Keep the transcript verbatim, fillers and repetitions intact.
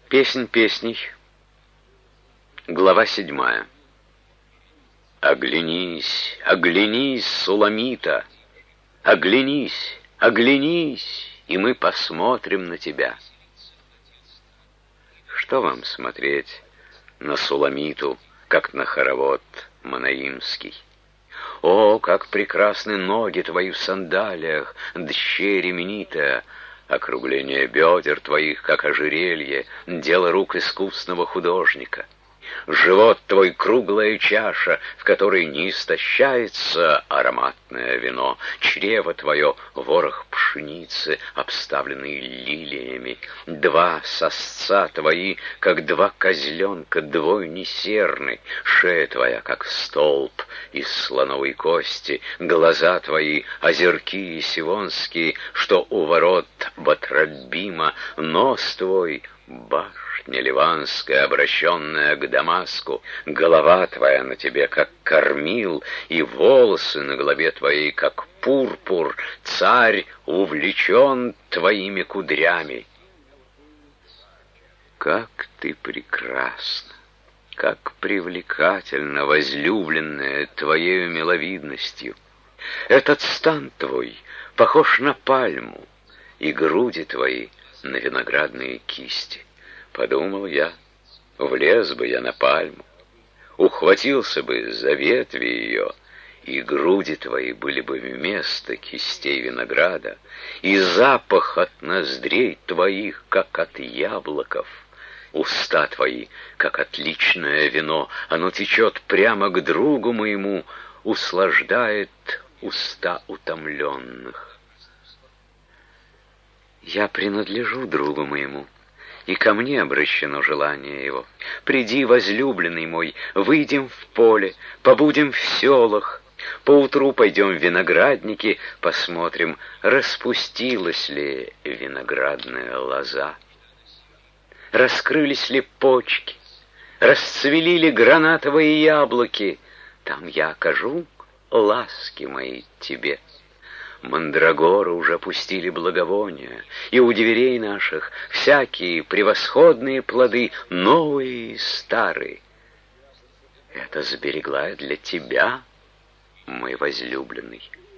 Песнь песней. Глава седьмая. Оглянись, оглянись, Суламита, оглянись, оглянись, и мы посмотрим на тебя. Что вам смотреть на Суламиту, как на хоровод манаимский? О, как прекрасны ноги твои в сандалиях, дщерь именитая! Округление бедер твоих, как ожерелье, дело рук искусного художника. Живот твой — круглая чаша, в которой не истощается ароматное вино. Чрево твое — ворох пшеницы, обставленный лилиями. Два сосца твои, как два козленка, двойни серны. Шея твоя, как столб из слоновой кости. Глаза твои — озерки сивонские, что у ворот Батрабима. Нос твой — башня ливанская, обращенная к Дамаску. Голова твоя на тебе, как кормил, и волосы на голове твоей, как пурпур. Царь увлечен твоими кудрями. Как ты прекрасна, как привлекательна, возлюбленная твоею миловидностью. Этот стан твой похож на пальму, и груди твои на виноградные кисти. Подумал я, влез бы я на пальму, ухватился бы за ветви ее, и груди твои были бы вместо кистей винограда, и запах от ноздрей твоих, как от яблоков. Уста твои, как отличное вино, оно течет прямо к другу моему, услаждает уста утомленных. Я принадлежу другу моему, и ко мне обращено желание его. Приди, возлюбленный мой, выйдем в поле, побудем в селах, поутру пойдем в виноградники, посмотрим, распустилась ли виноградная лоза, раскрылись ли почки, расцвели ли гранатовые яблоки. Там я окажу ласки мои тебе. Мандрагоры уже пустили благовония, и у дверей наших всякие превосходные плоды, новые и старые. Это сберегла я для тебя, мой возлюбленный.